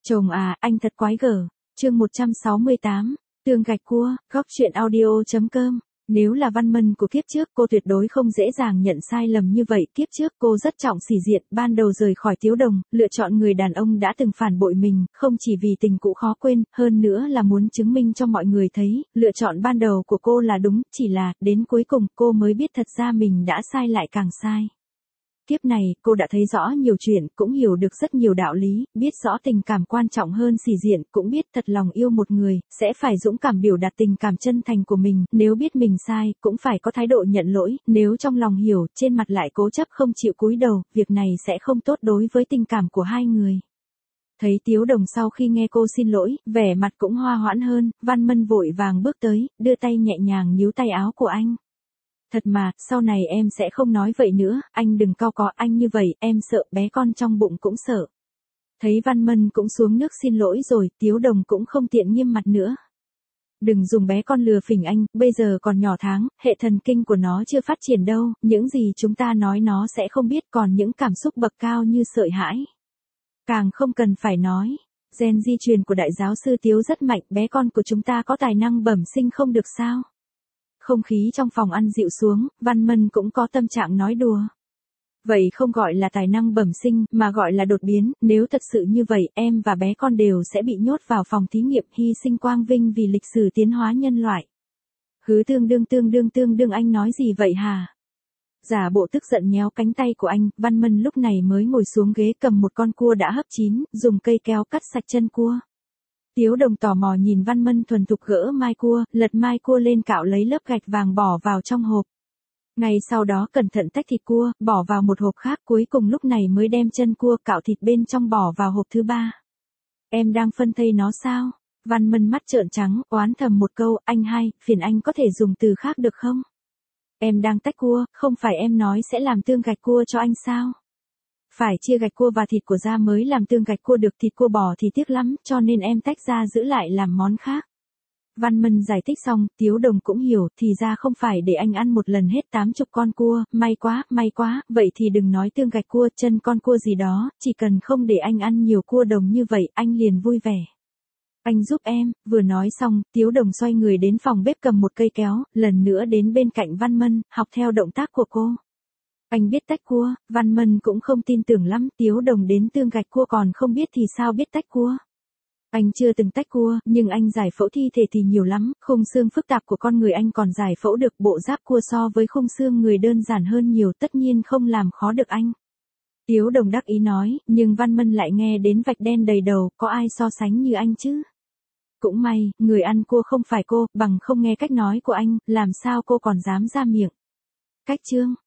Chồng à, anh thật quái gở. Chương 168, Tương gạch cua, góc truyện audio.com. Nếu là Văn Mân của kiếp trước, cô tuyệt đối không dễ dàng nhận sai lầm như vậy. Kiếp trước cô rất trọng sĩ diện, ban đầu rời khỏi Tiếu Đồng, lựa chọn người đàn ông đã từng phản bội mình, không chỉ vì tình cũ khó quên, hơn nữa là muốn chứng minh cho mọi người thấy, lựa chọn ban đầu của cô là đúng, chỉ là, đến cuối cùng, cô mới biết thật ra mình đã sai lại càng sai. Kiếp này, cô đã thấy rõ nhiều chuyện, cũng hiểu được rất nhiều đạo lý, biết rõ tình cảm quan trọng hơn sĩ diện, cũng biết thật lòng yêu một người, sẽ phải dũng cảm biểu đạt tình cảm chân thành của mình, nếu biết mình sai, cũng phải có thái độ nhận lỗi, nếu trong lòng hiểu, trên mặt lại cố chấp không chịu cúi đầu, việc này sẽ không tốt đối với tình cảm của hai người. Thấy Tiếu Đồng sau khi nghe cô xin lỗi, vẻ mặt cũng hoa hoãn hơn, Văn Mân vội vàng bước tới, đưa tay nhẹ nhàng níu tay áo của anh. Thật mà, sau này em sẽ không nói vậy nữa, anh đừng cau có anh như vậy, em sợ bé con trong bụng cũng sợ. Thấy Văn Mân cũng xuống nước xin lỗi rồi, Tiếu Đồng cũng không tiện nghiêm mặt nữa. Đừng dùng bé con lừa phỉnh anh, bây giờ còn nhỏ tháng, hệ thần kinh của nó chưa phát triển đâu, những gì chúng ta nói nó sẽ không biết, còn những cảm xúc bậc cao như sợ hãi. Càng không cần phải nói. Gen di truyền của đại giáo sư Tiếu rất mạnh, bé con của chúng ta có tài năng bẩm sinh không được sao? Không khí trong phòng ăn dịu xuống, Văn Mân cũng có tâm trạng nói đùa. Vậy không gọi là tài năng bẩm sinh, mà gọi là đột biến, nếu thật sự như vậy, em và bé con đều sẽ bị nhốt vào phòng thí nghiệm, hy sinh quang vinh vì lịch sử tiến hóa nhân loại. Hứ tương đương anh nói gì vậy hả? Giả bộ tức giận nhéo cánh tay của anh, Văn Mân lúc này mới ngồi xuống ghế cầm một con cua đã hấp chín, dùng cây kéo cắt sạch chân cua. Tiếu Đồng tò mò nhìn Văn Mân thuần thục gỡ mai cua, lật mai cua lên cạo lấy lớp gạch vàng bỏ vào trong hộp. Ngay sau đó cẩn thận tách thịt cua, bỏ vào một hộp khác, cuối cùng lúc này mới đem chân cua cạo thịt bên trong bỏ vào hộp thứ ba. Em đang phân thây nó sao? Văn Mân mắt trợn trắng, oán thầm một câu, anh hai, phiền anh có thể dùng từ khác được không? Em đang tách cua, không phải em nói sẽ làm tương gạch cua cho anh sao? Phải chia gạch cua và thịt của ra mới làm tương gạch cua được, thịt cua bò thì tiếc lắm, cho nên em tách ra giữ lại làm món khác. Văn Mân giải thích xong, Tiếu Đồng cũng hiểu, thì ra không phải để anh ăn một lần hết 80 con cua, may quá, vậy thì đừng nói tương gạch cua, chân con cua gì đó, chỉ cần không để anh ăn nhiều cua đồng như vậy, anh liền vui vẻ. Anh giúp em, vừa nói xong, Tiếu Đồng xoay người đến phòng bếp cầm một cây kéo, lần nữa đến bên cạnh Văn Mân, học theo động tác của cô. Anh biết tách cua, Văn Mân cũng không tin tưởng lắm, Tiếu Đồng đến tương gạch cua còn không biết thì sao biết tách cua. Anh chưa từng tách cua, nhưng anh giải phẫu thi thể thì nhiều lắm, khung xương phức tạp của con người anh còn giải phẫu được, bộ giáp cua so với khung xương người đơn giản hơn nhiều, tất nhiên không làm khó được anh. Tiếu Đồng đắc ý nói, nhưng Văn Mân lại nghe đến vạch đen đầy đầu, có ai so sánh như anh chứ? Cũng may, người ăn cua không phải cô, bằng không nghe cách nói của anh, làm sao cô còn dám ra miệng. Cách chương